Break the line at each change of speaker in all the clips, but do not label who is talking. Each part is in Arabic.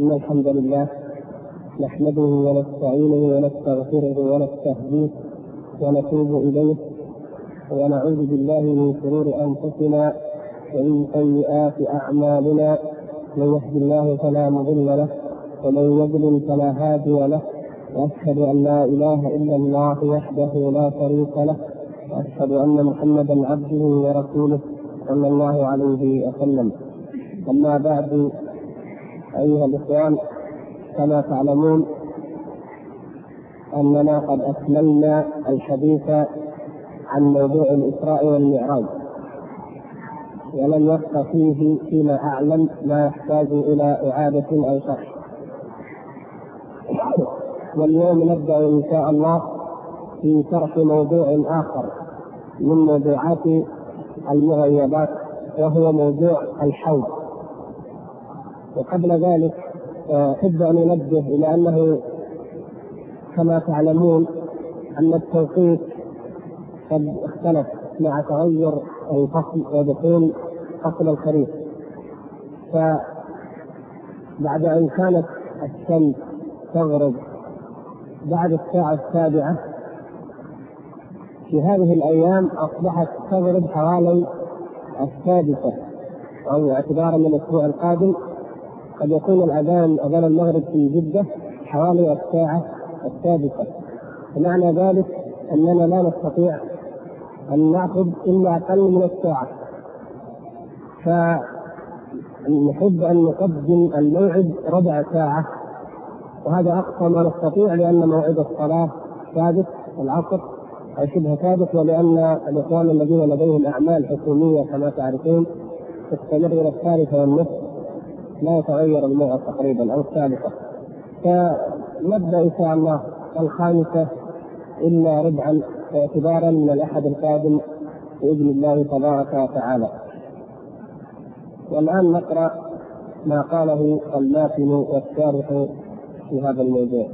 إن الحمد لله نحمده ونستعينه ونستغفره ونستهديه ونتوب إليه ونعوذ بالله من شرور أنفسنا ومن سيئات أعمالنا. من يهد الله فلا مضل له ومن يضلل فلا هادي له، وأشهد أن لا إله إلا الله وحده لا شريك له، وأشهد أن محمدا عبده ورسوله صلى الله عليه وسلم. أما بعد، أيها الإخوان، كما تعلمون أننا قد أكملنا الحديث عن موضوع الإسراء والمعراج، ولم يبق فيه فيما أعلم ما يحتاج إلى إعادة أو شرح. واليوم نبدأ إن شاء الله في شرح موضوع آخر من موضوعات المغيبات، وهو موضوع الحوض. وقبل ذلك أحب أن أنبه إلى أنه كما تعلمون أن التوقيت قد اختلف مع تغير الفصل ودخول فصل الخريف. فبعد أن كانت الشمس تغرب بعد الساعة 7 في هذه الأيام أصبحت تغرب حوالي 6، أو اعتبارا من الأسبوع القادم قد يكون أذان المغرب في جدة حوالي الساعة 6. ومعنى ذلك أننا لا نستطيع أن نأخذ إلا أقل من الساعة، فنحب أن نقدم الموعد ربع ساعة، وهذا أقصى ما نستطيع، لأن موعد الصلاة ثابت العصر أو شبه ثابت، ولأن الإخوان الذين لديهم أعمال حكومية كما تعرفون تستمر إلى 3:30، لا يتغير الموعد تقريبا، أو 3. فنبدأ إن شاء الله 5 إلا ربعا اعتبارا من الأحد القادم بإذن الله تبارك وتعالى. والآن نقرأ ما قاله الماتن والشارح في هذا الموضوع.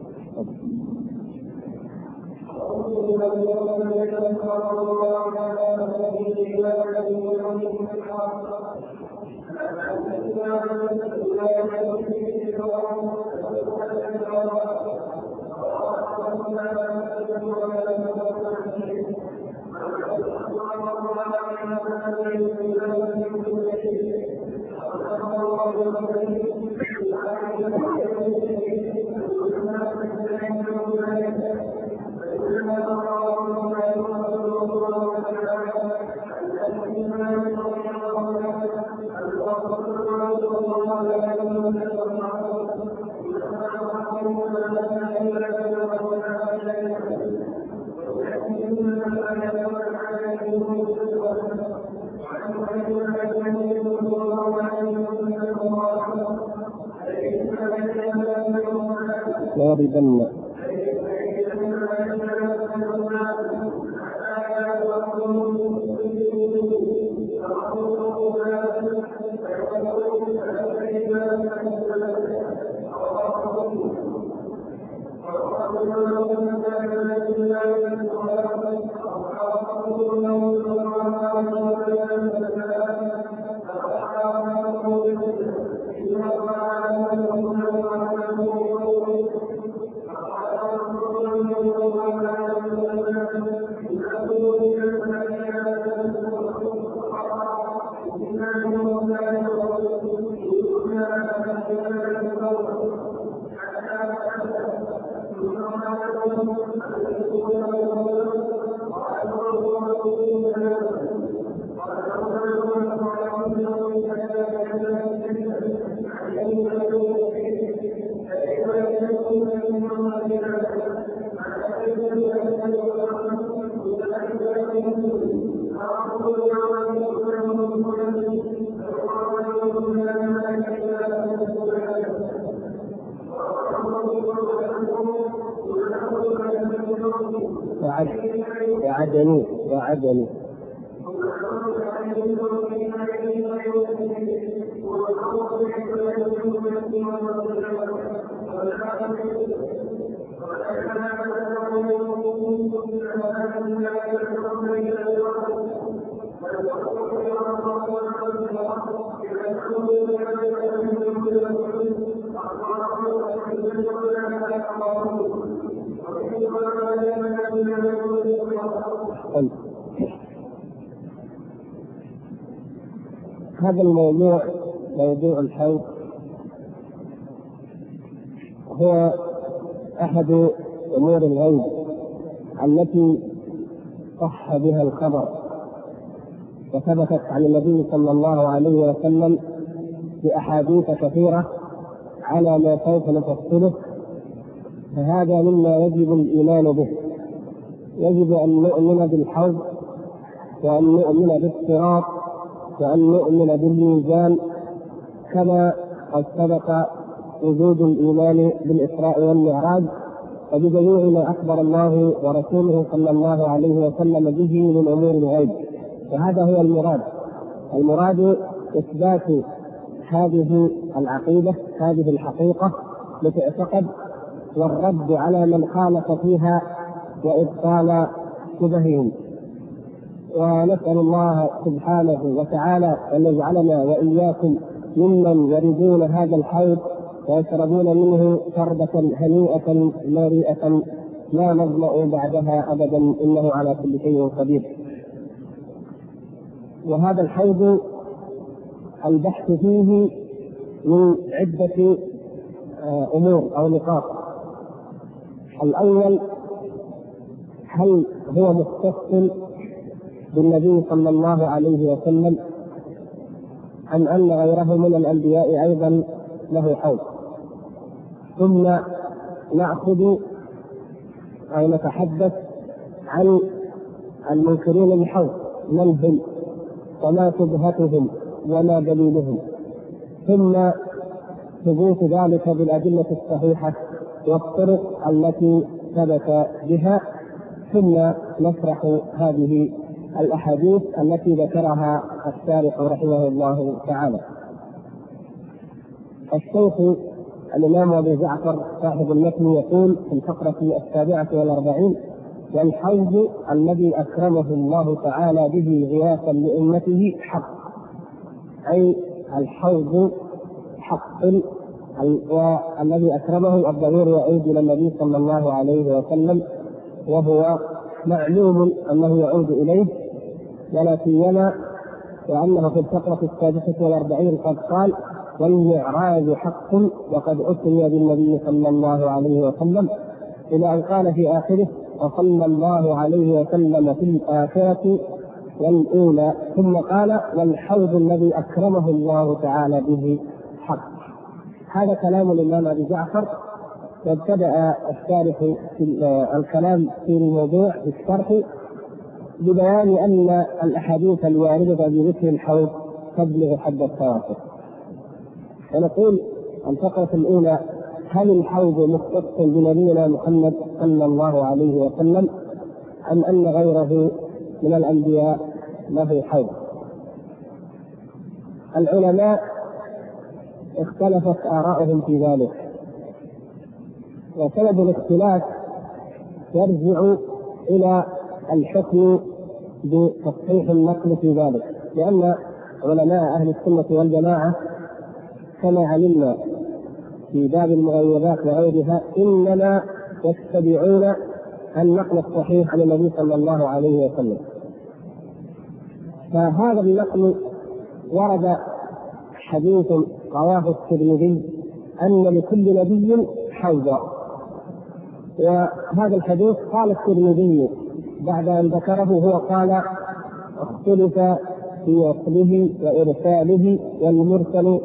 وعدني هذا الموضوع، موضوع الحوض، هو أحد أمور الغيب التي صح بها الخبر وثبتت عن النبي صلى الله عليه وسلم بأحاديث كثيرة على ما سوف نفصله. فهذا مما يجب الإيمان به. يجب أن نؤمن بالحوض، وأن نؤمن بالصراط، وأن نؤمن بالميزان، كما قد سبق وجود الإيمان بالإسراء والمعراج، وبجميع ما أخبر الله ورسوله صلى الله عليه وسلم به من أمور الغيب. وهذا هو المراد إثبات هذه العقيدة، هذه الحقيقة لتعتقد، والرد على من خالف فيها وإبطال شبههم. ونسأل الله سبحانه وتعالى أن يجعلنا وإياكم ممن يريدون هذا الحوض ويشربون منه شربة هنيئة مريئة لا نظمأ بعدها أبدا، إنه على كل شيء قدير. وهذا الحوض البحث فيه من عدة أمور أو نقاط. الأول، هل هو مختص بالنبي صلى الله عليه وسلم أم أن غيره من الأنبياء أيضا له حوض؟ ثم نأخذ أو نتحدث عن المنكرين للحوض، من هم وما شبهتهم وما دليلهم، ثم ثبوت ذلك بالأدلة الصحيحة والطرق التي ثبت بها، ثم نشرح هذه الأحاديث التي ذكرها الشارح رحمه الله تعالى. الشيخ الإمام أبي جعفر صاحب المتن يقول في الفقرة 47: والحوض الذي أكرمه الله تعالى به غياثا لأمته حق، أي الحوض حق، والذي أكرمه الضمير يعود إلى النبي صلى الله عليه وسلم، وهو معلوم أنه يعود إليه، ولا سيما وأنه في الفقرة 46 قد قال: والمعراج حق وقد أسري بالنبي صلى الله عليه وسلم، إلى أن قال في آخره: وصلى الله عليه وسلم في الآخرة والأولى، ثم قال: والحوض الذي أكرمه الله تعالى به حق. هذا كلام الإمام أبي جعفر. وابتدأ الشارح في الكلام في الموضوع في الشرح ببيان أن الأحاديث الواردة بذكر الحوض تبلغ حد التواتر. ونقول الفقرة الأولى: هل الحوض مختص بنبينا محمد صلى الله عليه وسلم أم أن غيره من الأنبياء له حوض؟ العلماء اختلفت آراءهم في ذلك، وسبب الاختلاف يرجع إلى الحكم بتصحيح النقل في ذلك، لأن علماء أهل السنة والجماعة كما علمنا في باب المغيبات وغيرها إنما يتبعون النقل الصحيح عن النبي صلى الله عليه وسلم. فهذا النقل ورد حديث رواه الترمذي أن لكل نبي حوضا، وهذا الحديث قال الترمذي بعد أن ذكره هو قال: اختلف في وصله وإرساله والمرسل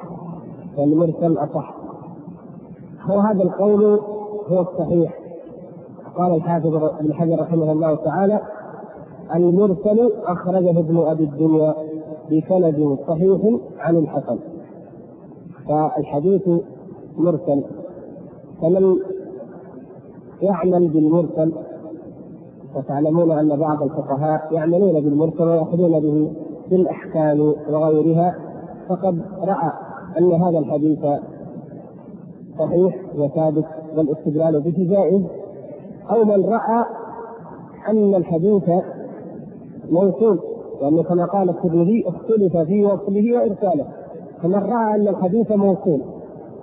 أصح. وهذا القول هو الصحيح. قال الحافظ ابن حجر رحمه الله تعالى: المرسل أخرجه ابن أبي الدنيا بسند صحيح عن الحسن. فالحديث مرسل، فمن يعمل بالمرسل، وتعلمون أن بعض الفقهاء يعملون بالمرسل ويأخذون به في الأحكام وغيرها، فقد رأى أن هذا الحديث صحيح وثابت والاستدلال به جائز، أو من رأى أن الحديث موصول، لأنه كما قال الترمذي اختلف في وصله وإرساله، فمن رأى أن الحديث موصول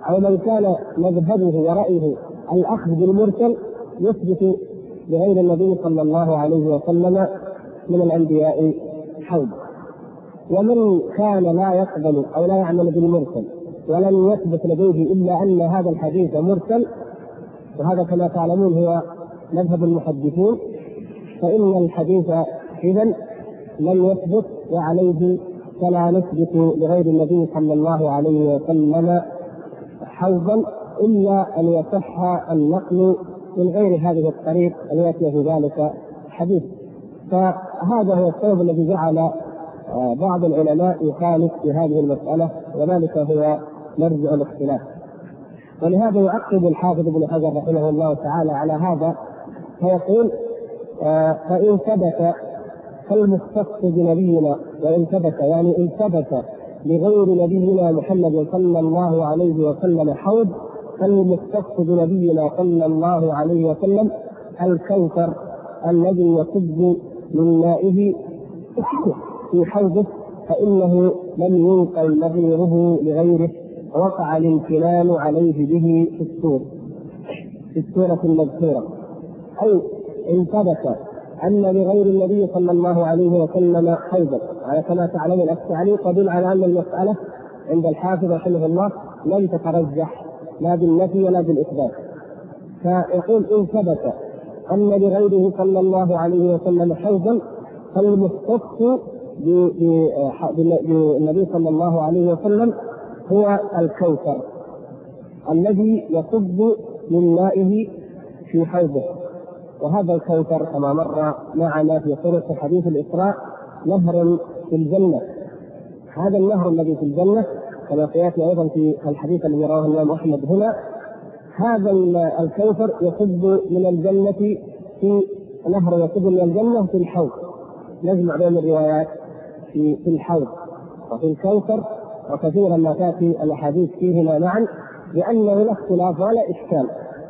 أو من كان مذهبه ورأيه الأخذ بالمرسل يثبت لغير النبي صلى الله عليه وسلم من الأنبياء حوض. ومن كان لا يقبل أو لا يعمل بالمرسل ولم يثبت لديه إلا أن هذا الحديث مرسل، وهذا كما تعلمون هو مذهب المحدثين، فإن الحديث إذن لم يثبت وعليه فلا نثبت لغير النبي صلى الله عليه وسلم حوضا إلا أن يصح النقل من غير هذه الطريق التي في ذلك حديث. فهذا هو السبب الذي جعل بعض العلماء يخالف في هذه المسألة، وذلك هو مرجع الاختلاف. ولهذا يعقب الحافظ ابن حجر رحمه الله تعالى على هذا فيقول: فإن ثبت فالمختص بنبينا، وإن ثبت يعني إن ثبت لغير نبينا محمد صلى الله عليه وسلم حوض، فالمختص بنبينا صلى الله عليه وسلم الكوثر الذي يصب من مائه في حوضه، فإنه لم ينقل نظيره لغيره، وقع الامتنان عليه به في السورة المذكورة. أي إن ثبت أن لغير النبي صلى الله عليه وسلم حوضا، على كما تعلمون التعليق يدل على أن المسألة عند الحافظ رحمه الله لم تترجح لا بالنفي ولا بالإثبات. فيقول: إن ثبت أن لغيره صلى الله عليه وسلم حوضا، فالمختص بالنبي صلى الله عليه وسلم هو الكوثر الذي يصب من مائه في حوضه. وهذا الكوثر كما مر معنا في طرق حديث الإسراء نهر في الجنة. هذا النهر الذي في الجنة كما سيأتي أيضا في الحديث الذي رواه الإمام أحمد هنا، هذا الكوثر يصب من الجنة في نهر يصب من الجنة في الحوض. نجمع بين الروايات في الحوض وفي الكوثر، وكثيرا ما تأتي الأحاديث فيهما معا لأنه لا اختلاف ولا إشكال.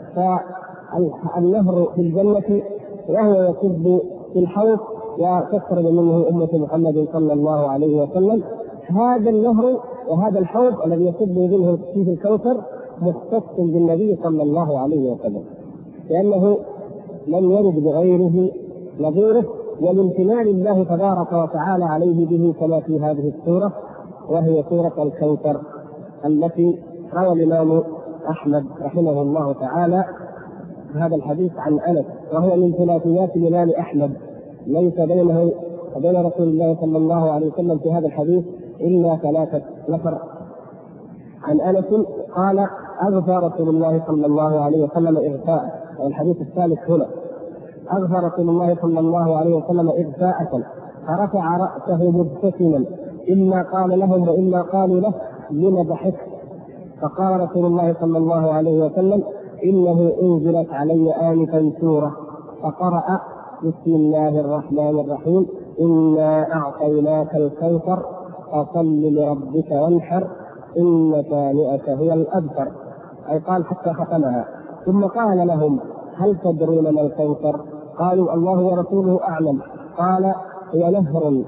فالنهر في الجنة وهو يصب في الحوض وتشرب منه أمة محمد صلى الله عليه وسلم. هذا النهر وهذا الحوض الذي يصب منه فيه الكوثر مختص بالنبي صلى الله عليه وسلم، لأنه لم يرد بغيره نظيره، والامتنان الله تبارك وتعالى عليه به كما في هذه السورة، وهي سورة الكوثر التي روى الإمام أحمد رحمه الله تعالى هذا الحديث عن أنس، وهو من ثلاثيات الإمام أحمد، ليس بينه وبين رسول الله صلى الله عليه وسلم في هذا الحديث إلا 3 نفر. عن أنس قال: أغفى رسول الله صلى الله عليه وسلم إغفاء. الحديث الثالث هنا: أغفى رسول الله صلى الله عليه وسلم إغفاءة فرفع رأسه مبتسما، إما قال لهم وإما قالوا له: لم ضحكت؟ فقال رسول الله صلى الله عليه وسلم: إنه أنزلت علي آنفا سورة، فقرأ: بسم الله الرحمن الرحيم، إنا أعطيناك الكوثر فصل لربك وانحر إن شانئك هو الأبتر. أي قال حتى ختمها. ثم قال لهم: هل تدرون ما الكوثر؟ قالوا: الله ورسوله أعلم. قال: هو نهر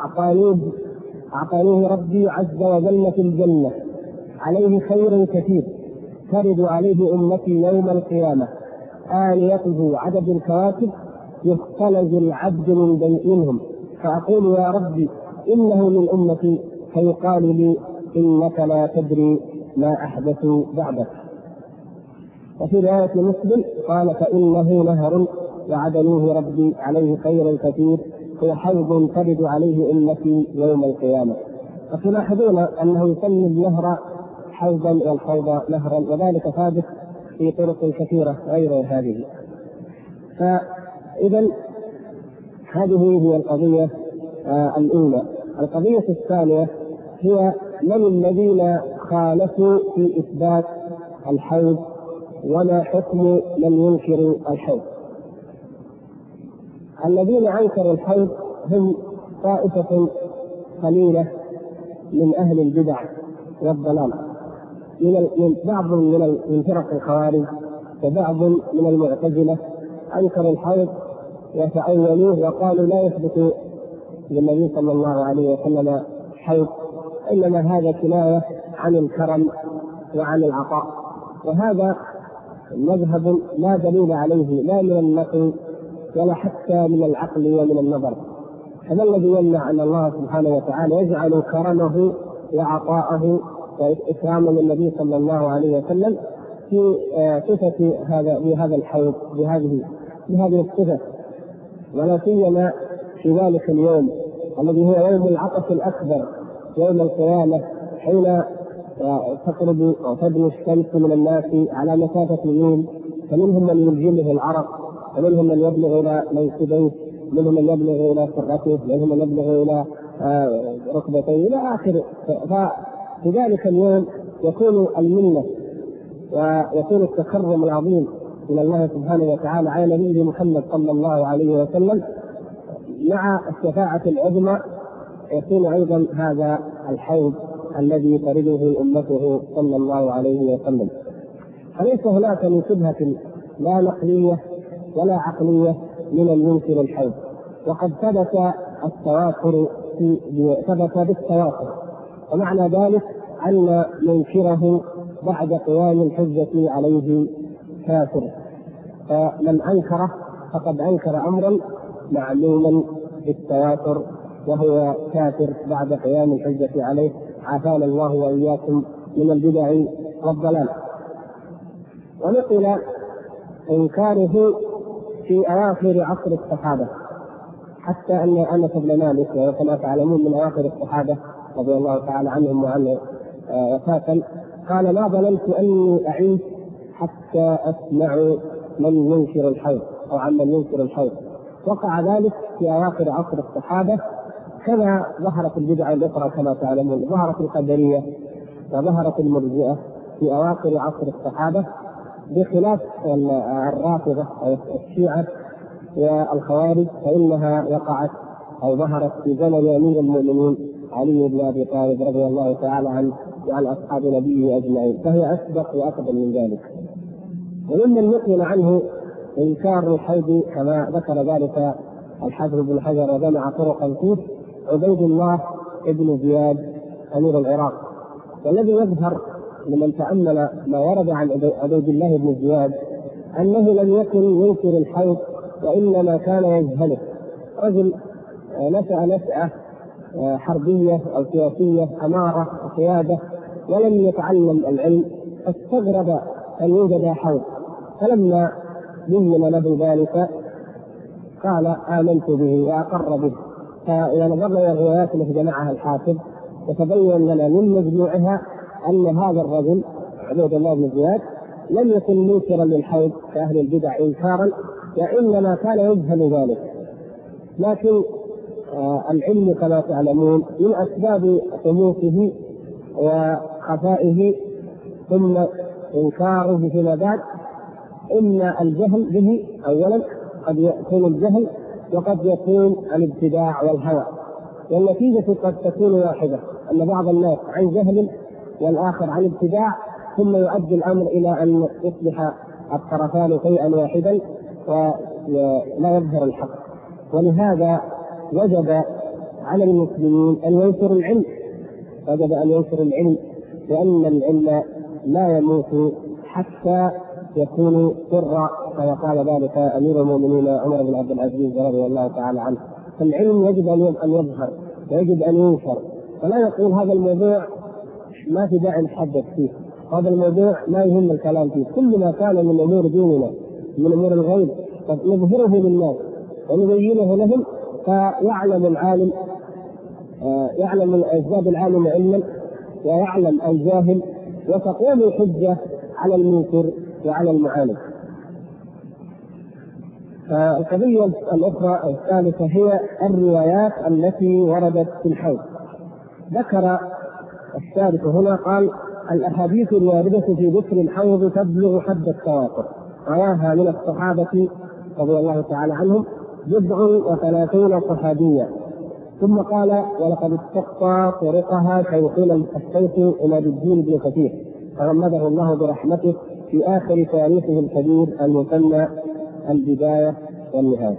أعطانيه ربي عز وجل في الجنة، عليه خير كثير، ترد عليه أمتي يوم القيامة، آنيته عدد الكواكب، يختلج العبد منهم، فأقول: يا ربي إنه من أمتي، فيقال لي: إنك لا تدري ما أحدثوا بعدك. وفي رواية مسلم قال: فإنه نهر وعدنيه ربي عليه خير كثير، هو حوض ترد عليه أمتي يوم القيامة. فتلاحظون أنه يسمي النهر حوضا والحوض نهرا، وذلك ثابت في طرق كثيرة غير هذه. فإذا هذه هي القضية الأولى. القضية الثانية هي: من الذين خالفوا في إثبات الحوض، وما حكم من ينكر الحوض؟ الذين أنكروا الحوض هم طائفة قليلة من أهل البدع والضلال، من بعض من فرق الخوارج وبعض من المعتزلة أنكروا الحوض وتأولوه وقالوا لا يثبت للنبي صلى الله عليه وسلم حوض، إنما هذا كناية عن الكرم وعن العطاء. وهذا مذهب لا دليل عليه لا من النقل ولا حتى من العقل ومن النظر. فما الذي يمنع أن الله سبحانه وتعالى يجعل كرمه وعطاءه وإكرامه للنبي صلى الله عليه وسلم في صفة بهذا الحوض بهذه الصفة، ولا سيما في ذلك اليوم الذي هو يوم العطف الأكبر، يوم القيامة، حين تقرب أو تدنو الشمس من الناس على مسافة ميل، فمنهم من يلجمه العرق، ومنهم من يبلغ إلى منكبيه، منهم من يبلغ إلى سرته، منهم من يبلغ إلى ركبتيه إلى آخره. ففي ذلك اليوم يكون المنة ويكون التكرم العظيم من الله سبحانه وتعالى على نبيه محمد صلى الله عليه وسلم، مع الشفاعة العظمى يكون أيضا هذا الحوض الذي ترده أمته صلى الله عليه وسلم. فليس هناك من شبهة لا نقلية ولا عقلية من المنكر الحوض، وقد ثبت التواتر بالتواتر، ومعنى ذلك أن منكره بعد قيام الحجة عليه كافر، فمن أنكره فقد أنكر أمرا معلوما بالتواتر وهو كافر بعد قيام الحجة عليه. عافانا الله وإياكم من البدع والضلال. ونقل إنكاره في أواخر عصر الصحابة، حتى أن أنس بن مالك وكما تعلمون من أواخر الصحابة رضي الله تعالى عنهم وعنه وفاة، قال: ما ظننت أني أعيش حتى أسمع من ينكر الحوض أو عن من ينكر الحوض. وقع ذلك في أواخر عصر الصحابة، كما ظهرت البدع الأخرى كما تعلمون، ظهرت القدرية وظهرت المرجئة في أواخر عصر الصحابة، بخلاف الرافضة أو الشيعة والخوارج فإنها وقعت أو ظهرت في زمن أمير المؤمنين علي بن أبي طالب رضي الله تعالى عنه وعن أصحاب نبيه أجمعين، فهي أسبق وأقدم من ذلك. وممن نقل عنه إنكار الحوض كما ذكر ذلك الحافظ بن حجر وجمع طرقا فيه عبيد الله ابن زياد أمير العراق. والذي يظهر لمن تأمل ما ورد عن عبيد الله بن زياد أنه لم يكن ينكر الحوض، وإنما كان يجهله. رجل نشأة حربية أو سياسية، أمارة وقيادة، ولم يتعلم العلم، فاستغرب أن يوجد حوض، فلما بين له ذلك قال: آمنت به وأقر به. فإذا نظرنا إلى الروايات التي جمعها الحافظ يتبين لنا من مجموعها أن هذا الرجل عبيد الله بن زياد لم يكن منكرا للحوض كأهل البدع إنكارا، وإنما كان يجهل ذلك. لكن العلم كما تعلمون من أسباب حدوثه وخفائه ثم إنكاره فيما بعد، إما الجهل به أولا، قد يكون الجهل وقد يكون الابتداع والهوى، والنتيجة قد تكون واحدة، أن بعض الناس عن جهل والآخر عن ابتداع، ثم يؤدي الأمر إلى أن يصبح الطرفان شيئا واحدا ولا يظهر الحق. ولهذا وجب على المسلمين أن ينشروا العلم، لأن العلم لا يموت حتى يكون سرا، كما قال ذلك أمير المؤمنين عمر بن عبد العزيز رضي الله تعالى عنه. فالعلم يجب أن يظهر ويجب أن ينشر، فلا يقول هذا الموضوع ما في داعي نتحدث فيه، هذا الموضوع ما يهم الكلام فيه. كل ما كان من أمور ديننا من أمور الغيب نظهره للناس ونبينه لهم، فيعلم العالم يزداد العالم علما ويعلم الجاهل، وتقوم الحجة على المنكر وعلى المعاند. القضية الأخرى الثالثة هي الروايات التي وردت في الحوض. ذكر الشارح هنا قال: الأحاديث الواردة في ذكر الحوض تبلغ حد التواتر، رواها من الصحابة رضي الله تعالى عنهم 37 صحابيا. ثم قال: ولقد استقصى طرقها شيخنا الشيخ عماد الدين بن كثير تغمده الله برحمته في آخر تاريخه الكبير المسمى بالبداية والنهاية،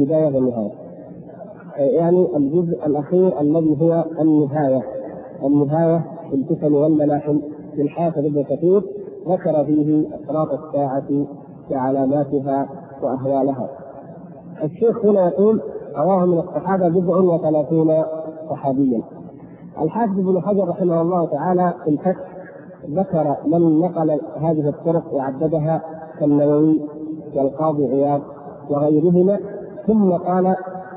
يعني الجزء الأخير الذي هو النهاية في الفتن والملاحم للحافظ ابن كثير ذكر فيه أشراط الساعة وعلاماتها وأهوالها. الشيخ هنا يقول رواه من الصحابة 37 صحابيا. الحافظ ابن حجر رحمه الله تعالى في الفتح ذكر من نقل هذه الطرق وعددها كالنووي والقاضي عياض وغيرهما، ثم قال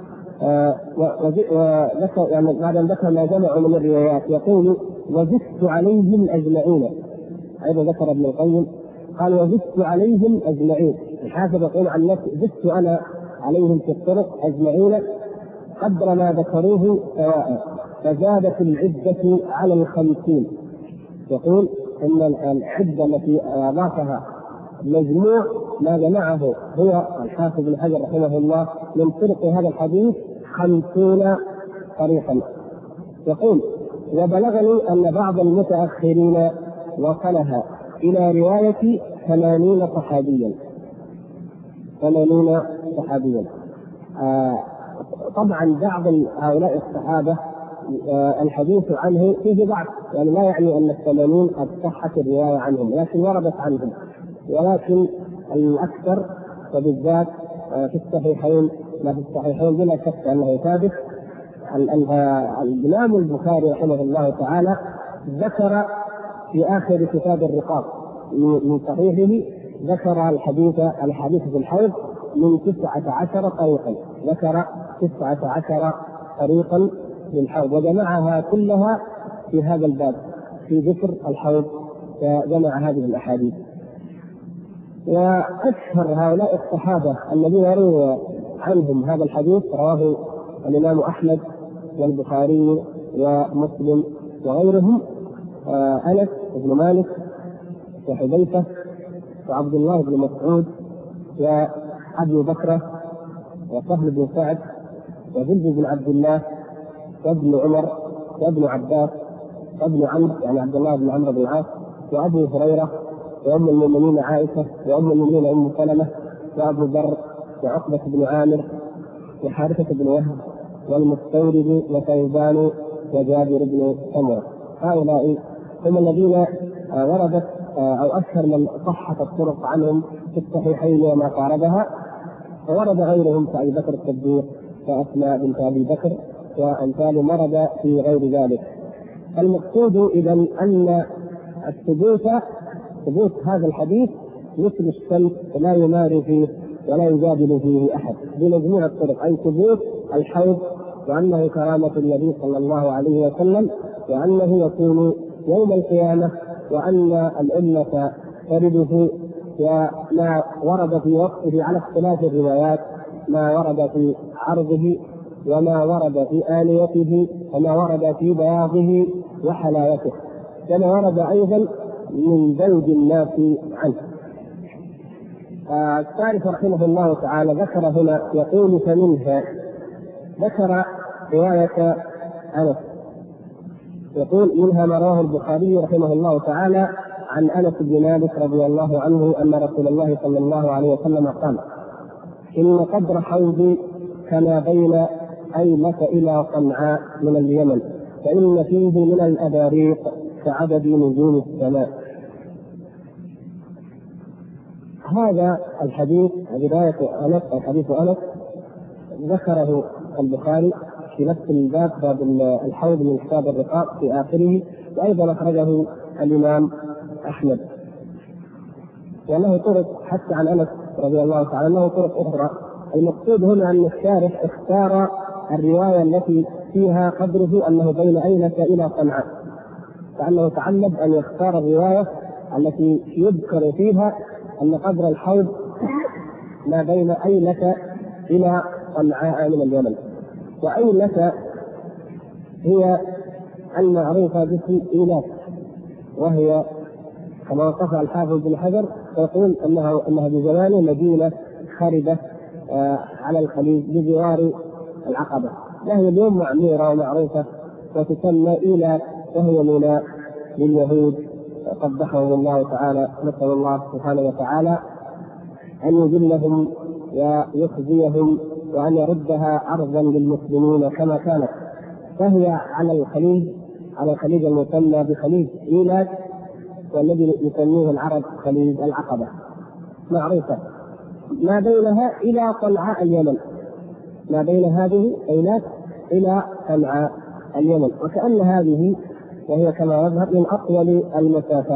يعني بعد ان ذكر ما جمعوا من الروايات يقول وزدت عليهم اجمعين. ايضا ذكر ابن القيم قال وزدت عليهم اجمعين. الحافظ يقول عن نفسه زدت انا عليهم في الطرق اجمعين قدر ما ذكروه سواء، فزادت العدة على 50. يقول ان العدة التي اضافها مجموع ما جمعه هو الحافظ ابن حجر رحمه الله من طرق هذا الحديث 50 طريقا. يقول وبلغني ان بعض المتاخرين وصلها الى روايه 80 صحابيا. 80 صحابيا. طبعا بعض هؤلاء الصحابه الحديث عنه فيه ضعف، يعني لا يعني ان 80 قد صحت الروايه عنهم، لكن وردت عنهم، ولكن الاكثر وبالذات في الصحيحين ما في الصحيحين بلا شك انه ثابت. الامام البخاري رحمه الله تعالى ذكر في اخر كتاب الرقاق من صحيحه ذكر الحديث في الحوض من 19 طريقا، ذكر 19 طريقا للحوض وجمعها كلها في هذا الباب في ذكر الحوض، فجمع هذه الاحاديث. وأشهر هؤلاء الصحابة الذين روى عنهم هذا الحديث رواه الإمام أحمد والبخاري ومسلم وغيرهم أنس بن مالك وحذيفة وعبد الله بن مسعود وأبي بكر وسهل بن سعد وزيد بن عبد الله وابن عمر وابن عباس وابن عمرو يعني عبد الله بن عمرو بن العاص وأبو هريرة وأم المؤمنين عائشة وأم المؤمنين أم سلمة وأبو ذر وعقبة بن عامر وحارثة بن وهب والمستورد وثوبان وجابر بن سمرة. هؤلاء هم الذين وردت أو أشهر من صحت الطرق عنهم في الصحيحين وما قاربها، وورد غيرهم كأبي بكر الصديق وأسماء بنت أبي بكر وأمثال مرض في غير ذلك. المقصود إذن أن ثبوت هذا الحديث مثل الشمس لا يماري فيه ولا يجادل فيه أحد بمجموع الطرق، أي ثبوت الحوض وأنه كرامة النبي صلى الله عليه وسلم وأنه يكون يوم القيامة وأن الأمة ترده، وما ورد في وصفه على اختلاف الروايات، ما ورد في عرضه وما ورد في آليته وما ورد في بياضه وحلاوته، كما ورد أيضا من زوج الناس عنه. الثالث رحمه الله تعالى ذكر هنا يقول فمنها ذكر رواية أنس يقول منها ما رواه البخاري رحمه الله تعالى عن أنس بن مالك رضي الله عنه أن رسول الله صلى الله عليه وسلم قال إن قدر حوضي كما بين أيلة إلى صنعاء من اليمن، فإن فيه من الأباريق كعدد نجوم السماء. هذا الحديث بداية أنس أو حديث أنس ذكره البخاري في نفس الباب باب الحوض من كتاب الرقاق في آخره، وأيضا أخرجه الإمام أحمد، وله طرق حتى عن أنس رضي الله تعالى له طرق أخرى. المقصود هنا أن الشارح اختار الرواية التي فيها قدره أنه بين أيلة إلى صنعاء، فأنه تعمد أن يختار الرواية التي يذكر فيها أن قدر الحوض ما بين أيلة إلى صنعاء من اليمن. وأيلة هي المعروفة باسم إيلات، وهي كما وصفها الحافظ بن حجر يقول أنها بزمان مدينة خربة على الخليج بجوار العقبة، وهي اليوم معمورة ومعروفة وتسمى إيلات، وهي ميناء لليهود قبحهم الله تعالى. نسأل الله سبحانه وتعالى أن يذلهم ويخزيهم وأن يردها أرضا للمسلمين كما كانت. فهي على الخليج المسمى بخليج إيلات، والذي يسميه العرب خليج العقبة معروفة، ما بينها إلى صنعاء اليمن، ما بين هذه الأينات إلى صنعاء اليمن، وكأن هذه وهي كما يظهر من أطول المسافات.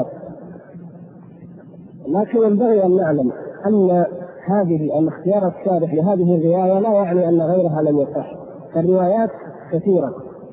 لكن ينبغي أن نعلم أن هذه الاختيار الشارح لهذه الرواية لا يعني أن غيرها لم يصح، فالروايات كثيرة،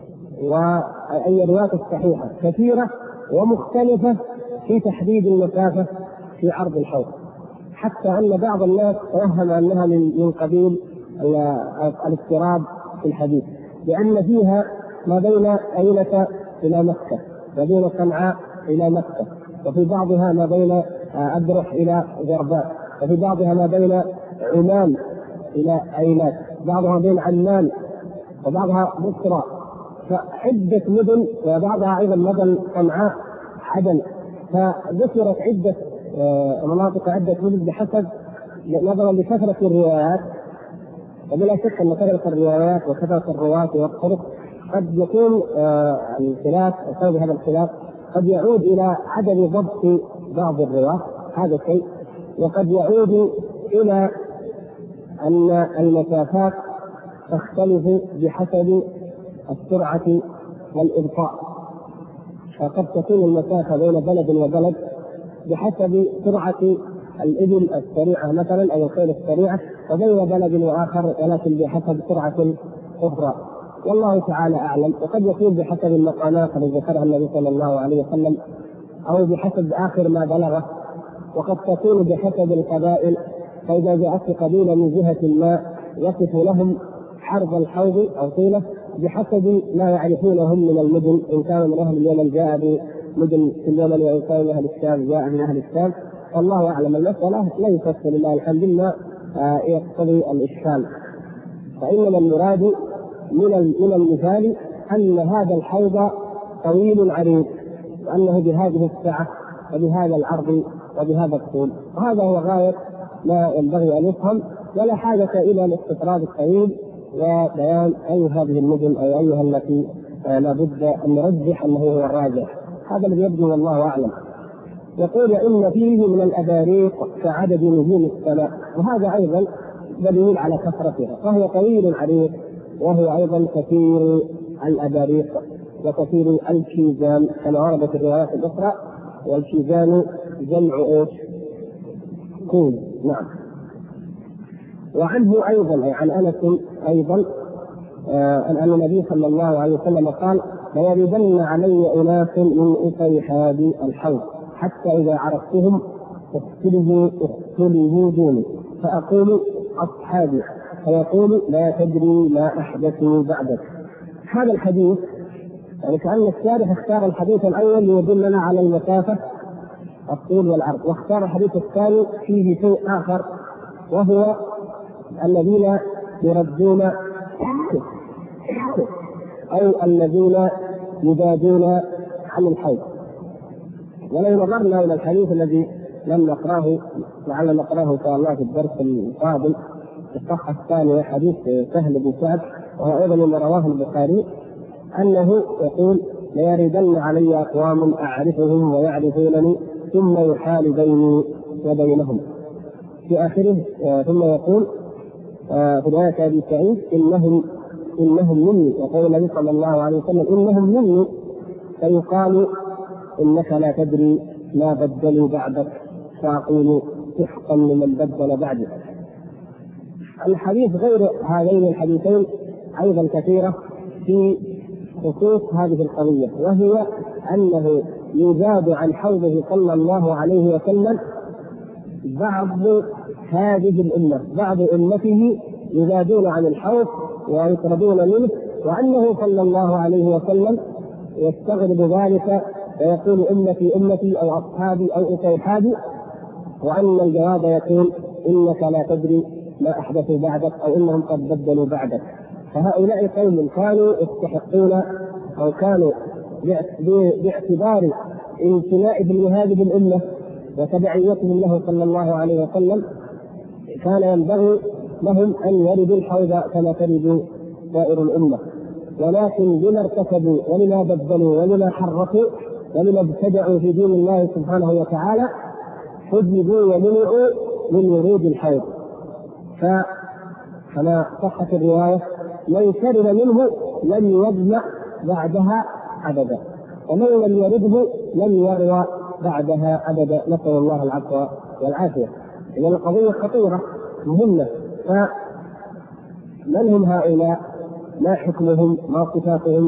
وأي الروايات الصحيحة كثيرة ومختلفة في تحديد المسافة في عرض الحوض، حتى أن بعض الناس توهم أنها من قبيل الاضطراب في الحديث، لأن فيها ما بين أيلة إلى مكة، ما بين صنعاء إلى مكة، وفي بعضها ما بين أبرح إلى جرباء، وفي بعضها ما بين عمان إلى أيلات، بعضها ما بين عمان، وبعضها بصرى، فعدة مدن، وبعضها أيضا مدن صنعاء عدن، فذكرت عدة مناطق عدة مدن بحسب نظرا لكثرة الروايات. وبلا شك أن كثرة الروايات وكثرة الرواة والطرق قد يكون الخلاف، وسبب هذا الخلاف قد يعود إلى عدم ضبط بعض الرواة، هذا شيء، وقد يعود إلى أن المسافات تختلف بحسب السرعة والإبطاء، فقد تكون المسافة بين بلد وبلد بحسب سرعة الإبل السريعة مثلا أو الخيل السريعة، وبين بلد وآخر ولكن بحسب سرعة أخرى، والله تعالى أعلم. وقد يكون بحسب المقامات التي ذكرها النبي صلى الله عليه وسلم، أو بحسب آخر ما بلغه، وقد تكون بحسب القبائل، فإذا جاءت قبيلة من جهة ما يصف لهم عرض الحوض أو طوله بحسب ما يعرفونهم من المدن، إن كان من أهل اليمن جاء بمدن في اليمن، وإن كان من أهل الشام جاء من أهل الشام، والله أعلم. المسألة ليست لله الحمد لله يقتضي الإشكال، فإنما المراد من المثال أن هذا الحوض طويل عريض، وأنه بهذه السعة وبهذا العرض وبهذا الطول، وهذا هو غاية ما ينبغي أن يفهم، ولا حاجة إلى الاستطراد الطويل وبيان أي هذه المدن أو أيها التي لابد أن نرجح أنه هو الراجح، هذا الذي يبدو والله أعلم. يقول إن فيه من الأباريق كعدد نجوم السماء، وهذا أيضا دليل على كثرتها، فهو طويل عريض، وهو أيضا كثير الأباريق وكثير الكيزان كما ورد في الروايات الأخرى، والكيزان جمع إيش؟ كوز. نعم. وعنه أيضا أي عن أنس أيضا أن النبي صلى الله عليه وسلم قال: ليردن علي أناس من أصيحاب الحوض حتى إذا عرفتهم اختلفوا دوني فأقول أصحابي، فيقول لا تدري ما أحدثوا بعدك. هذا الحديث يعني كأن الشارح اختار الحديث الأول ليدلنا على المسافة الطول والعرض، واختار الحديث الثاني فيه شيء آخر، وهو الذين يردون أو الذين يبادون عن الحوض. ولو نظرنا إلى الحديث الذي لم نقراه، لعل نقراه إن شاء الله في الدرس القادم في الصفحة الثانية، حديث سهل بن سعد، وهو أيضا ما رواه البخاري، أنه يقول: ليردن علي أقوام أعرفهم ويعرفونني ثم يحال بيني وبينهم. في آخره ثم يقول في رواية أبي سعيد: إنهم مني، يقول النبي صلى الله عليه وسلم: إنهم مني، فيقال: إنك لا تدري ما بدلوا بعدك، فأقول سحقا لمن بدل بعدك. الحديث غير هذين الحديثين أيضا كثيرة في خصوص هذه القضية، وهي أنه يزاد عن حوضه صلى الله عليه وسلم بعض هذه الأمة، بعض أمته يزادون عن الحوض ويطردون منه، وأنه صلى الله عليه وسلم يستغرب ذلك ويقول: أمتي أمتي أو أصحابي أو أصيحابي، وأن الجواب يقول: إنك لا تدري ما أحدثوا بعدك، أو إنهم قد بدلوا بعدك. فهؤلاء قوم كانوا يستحقون، أو كانوا باعتبار انتمائهم لهذه الأمة وتبعيتهم له صلى الله عليه وسلم، كان ينبغي لهم أن يردوا الحوض كما ترد سائر الأمة، ولكن لما ارتكبوا ولما بدلوا ولما حرفوا ولما ابتدعوا في دين الله سبحانه وتعالى حجبوا ومنعوا من ورود الحيض. فكما صحت الرواية: من شرب منه لم يظمأ بعدها أبدا، ومن لم يرده لم يروى بعدها أبدا، نسأل الله العفو والعافية. إذن القضية خطيرة مهمة. فمن هم هؤلاء؟ ما حكمهم؟ ما صفاتهم؟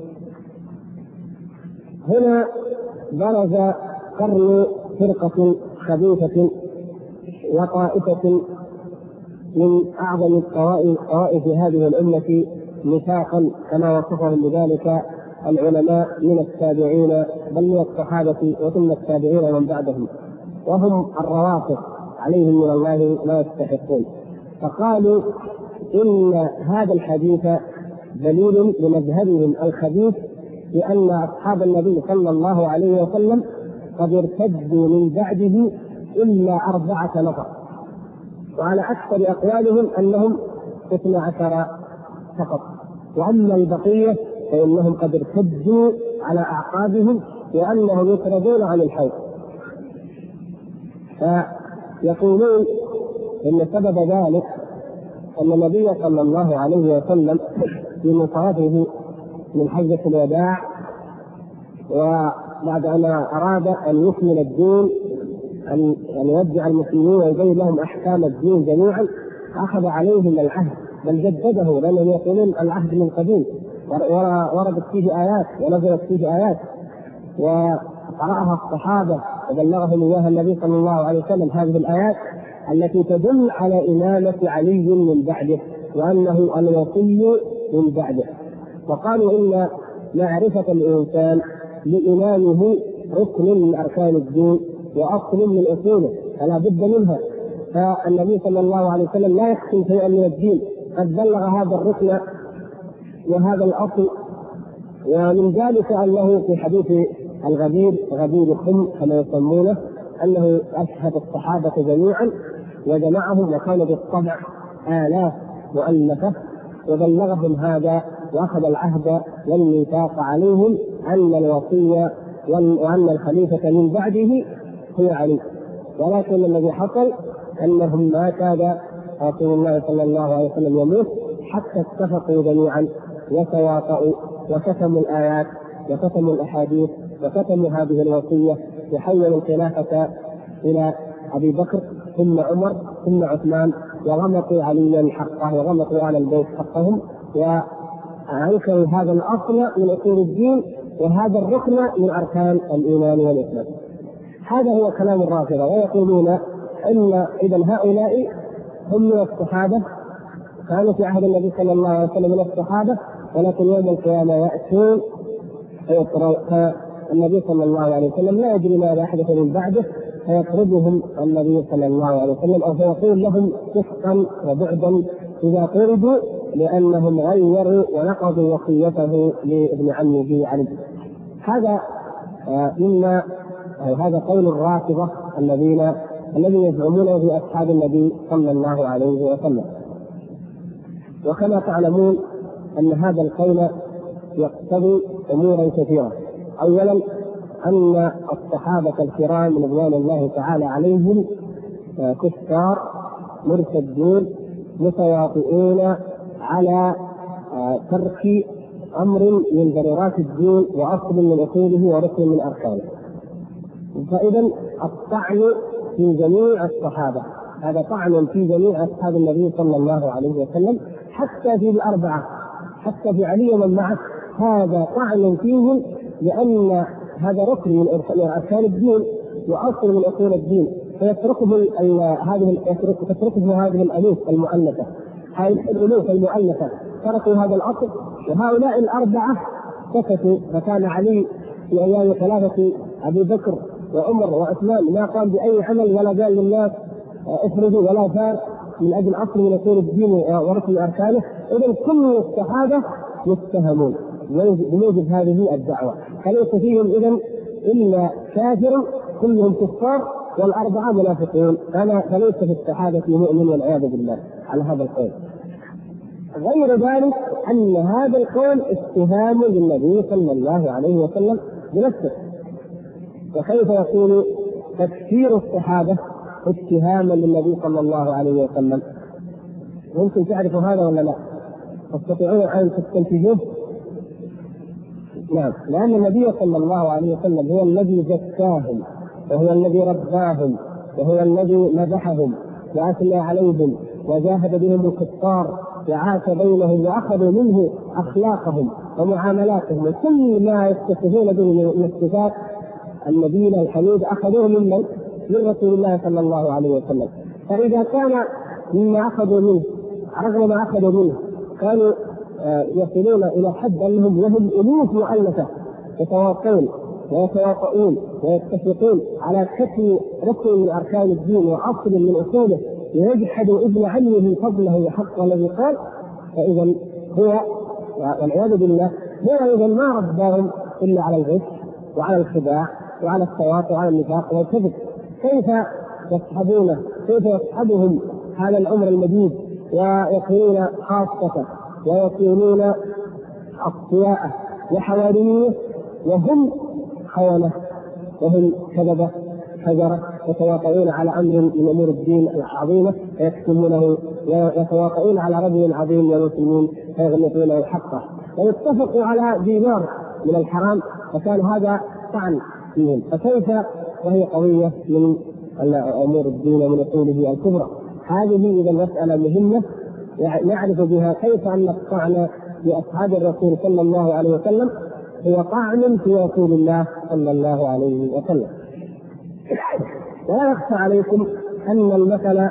هنا برز قرن فرقة خبيثة وطائفة من أعظم الطوائف هذه الأمة نفاقا، كما وصفهم بذلك العلماء من التابعين بل من الصحابة وثم التابعين ومن بعدهم، وهم الروافض عليهم من الله ما يستحقون. فقالوا إن هذا الحديث دليل لمذهبهم الخبيث بأن أصحاب النبي صلى الله عليه وسلم قد ارتدوا من بعده إلا 4 نفر، وعلى أكثر أقوالهم أنهم 12 فقط، وأما البقية فإنهم قد ارتدوا على أعقابهم وأنهم يطردون عن الحوض. فيقولون إن سبب ذلك أن النبي صلى الله عليه وسلم في مصافه من حجة الوداع، وبعد أن أراد أن يكمل الدين، أن يودع المسلمين ويبين لهم أحكام الدين جميعا، أخذ عليهم العهد بل جدده، لأنهم يقولون العهد من قديم، وردت فيه آيات ونزلت فيه آيات وقرأها الصحابة وبلغهم إياها النبي صلى الله عليه وسلم هذه الآيات التي تدل على إمامة علي من بعده وأنه الوصي من بعده. وقالوا إن معرفة الإنسان لإمامه ركن من أركان الدين وأصل من أصوله فلا بد منها، فالنبي صلى الله عليه وسلم لا يحسن شيئا من الدين، قد بلغ هذا الركن وهذا الأصل. ومن ذلك أنه في حديث غدير خم كما يسمونه، أنه أشهد الصحابة جميعا وجمعهم وكان بالطبع آلاف مؤلفة، وبلغهم هذا وأخذ العهد والميثاق عليهم أن الوصي وأن الخليفة من بعده هو علي. ولكن الذي حصل أنهم ما كاد رسول الله صلى الله عليه وسلم يموت حتى اتفقوا جميعا وتواطؤوا وكتموا الآيات وكتموا الأحاديث وكتموا هذه الوصية، وحولوا الخلافة إلى أبي بكر ثم عمر ثم عثمان، وغمطوا عليا حقه وغمطوا آل البيت حقهم، وأنكروا هذا الأصل من أصول الدين وهذا الركن من أركان الإيمان والإسلام. هذا هو كلام الرافضة، ويقولون إن إذا هؤلاء هم من الصحابة، كانوا في عهد النبي صلى الله عليه وسلم من الصحابة، ولكن يوم القيامة يأتون النبي صلى الله عليه وسلم لا يدري ماذا حدث من بعده، فيطردهم النبي صلى الله عليه وسلم، أو فيقول لهم سحقا وبعدا إذا طردوا لأنهم غيروا ونقضوا وصيته لابن عمه علي. هذا هذا قول الرافضة الذين يزعمون في أصحاب النبي صلى الله عليه وسلم. وكما تعلمون أن هذا القول يقتضي أمورا كثيرة. أولا أن الصحابة الكرام رضوان الله تعالى عليهم كفار مرتدون متواطئون على ترك أمر من ضرورات الدين وأصل من أصوله وركن من أركانه. فإذا الطعن في جميع الصحابة هذا طعن في جميع أصحاب النبي صلى الله عليه وسلم، حتى في الأربعة، حتى في علي ومن معه، هذا طعن فيهم، لأن هذا ركن من أركان الدين وأصل من أصول الدين، فيتركه هذه الألوف المؤلفة، هذه الألوف المؤلفة تركوا هذا الأصل، وهؤلاء الأربعة سكتوا. فكان علي في أيام خلافة أبي بكر وعمر وعثمان ما قام بأي عمل ولا قال للناس افرضوا ولا فار من أجل أصل من أصول الدين وركن أركانه. إذن كل الصحابة يتهمون بموجب هذه الدعوة، فليس فيهم إذن إلا كافر، كلهم كفار والأربعة منافقون، فليس في الصحابة مؤمن والعياذ بالله على هذا القول. غير ذلك أن هذا القول اتهام للنبي صلى الله عليه وسلم بنفسه، وكيف يكون تكفير الصحابة اتهاما للنبي صلى الله عليه وسلم؟ ممكن تعرفوا هذا ولا لا؟ تستطيعون أن تستنتجوه؟ نعم، لأن النبي صلى الله عليه وسلم هو الذي زكاهم، وهو الذي رباهم، وهو الذي مدحهم وأثنى عليهم وجاهد بهم الكفار وعاش بينهم وأخذوا منه أخلاقهم ومعاملاتهم وكل ما يتصفون به من الصفات النبيل الحميد أخذوه من رسول الله صلى الله عليه وسلم. فإذا كان مما أخذوا منه رغم ما أخذوا منه كانوا يصلون إلى حد أنهم لهم ألوف مؤلفة يتواصلون ويتواطؤون ويتفقون على كتم ركن من أركان الدين وأصل من أصوله ويجحدوا ابن عمه فضله وحقه الذي قال، فإذا هو والعياذ بالله هو إذا ما رباهم إلا على الغش وعلى الخداع وعلى التواطؤ وعلى النفاق والكذب. كيف يصحبونه؟ كيف يصحبهم هذا العمر المجيد ويكونون خاصة ويكونون أصفياء وحواريين وهم خونة وهم كذبة فجرة يتواطؤون على أمر من أمور الدين العظيمة فيكتمونه، ويتواطؤون على رجل عظيم من المسلمين فيغلطونه حقه، ويتفقوا على دينار من الحرام فكان هذا طعن فيهم. فكيف وهي قوية من أمور الدين ومن أصوله الكبرى؟ هذه إذا مسألة مهمة نعرف بها كيف أن الطعن في أصحاب الرسول صلى الله عليه وسلم هو طعن في رسول الله صلى الله عليه وسلم. ولا يخفى عليكم أن المثل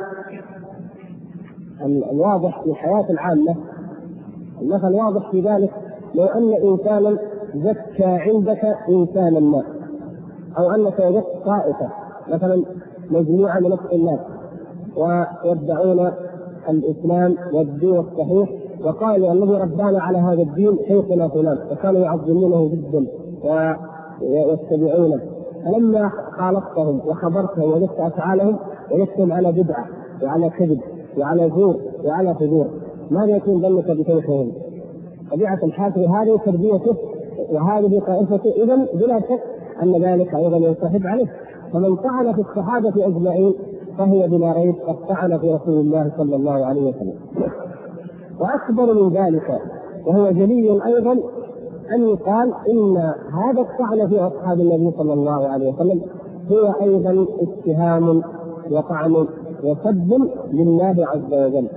الواضح في الحياة العامة، المثل واضح في ذلك لو أن إنسانا زكى عندك إنسانا ما، أو أنك وجدت طائفة مثلا مجموعة من الناس ويدعون الإسلام والدين الصحيح وقالوا الذي ربانا على هذا الدين شيخنا فلان، وكانوا يعظمونه جدا ويتبعونه، فلما خالطتهم وخبرتهم وجدت أفعالهم وجدتهم على بدعة وعلى كذب وعلى زور وعلى فجور، ماذا يكون ظنك بشيخهم؟ طبيعة الحاكم هذه تربيته وهذه طائفته، إذن بلا شك أن ذلك أيضا ينسحب عليه. فمن طعن في الصحابة أجمعين فهو بلا ريب قد طعن في رسول الله صلى الله عليه وسلم. وأكبر من ذلك وهو جلي أيضا أن يقال إن هذا الطعن في أصحاب النبي صلى الله عليه وسلم هو أيضا اتهام وطعن وسب لله عز وجل.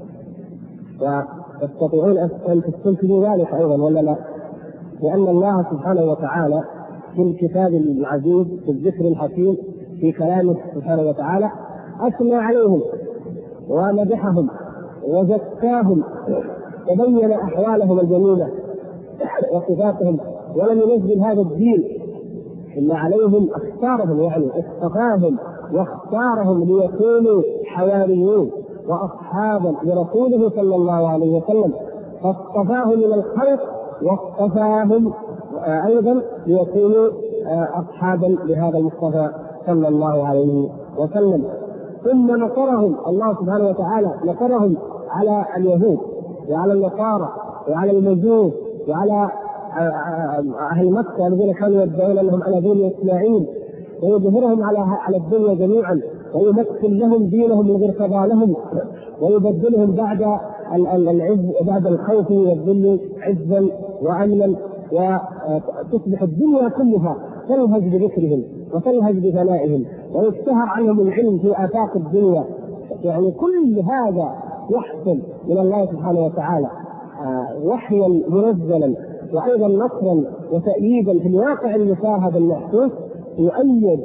وتستطيعون أن تستنتجوا ذلك أيضا ولا لا؟ لأن الله سبحانه وتعالى في الكتاب العزيز في الذكر الحكيم في كلامه سبحانه وتعالى أثنى عليهم ومدحهم وزكاهم وبين أحوالهم الجميلة وصفاتهم، ولم ينزل هذا الدين إلا عليهم، اختارهم يعني اصطفاهم واختارهم ليكونوا حواريين وأصحابا لرسوله صلى الله عليه وسلم، فاصطفاهم من الخلق واصطفاهم أيضا ليكونوا أصحابا لهذا المصطفى صلى الله عليه وسلم. ثم نصرهم الله سبحانه وتعالى، نصرهم على اليهود وعلى النصارى وعلى المجوس وعلى أهل مكة الذين كانوا يدعون أنهم على دين إسماعيل، ويظهرهم على الدنيا جميعا ويمثل لهم دينهم الذي ارتضى لهم ويبدلهم بعد العز بعد الخوف والذل عزا وأمنا، وتصبح الدنيا كلها تلهج بذكرهم وتلهج بثنائهم ويشتهر عنهم العلم في آفاق الدنيا. يعني كل هذا يحصل من الله سبحانه وتعالى وحيا منزلا وأيضا نصرا وتأييدا في الواقع المشاهد المحسوس، يؤيد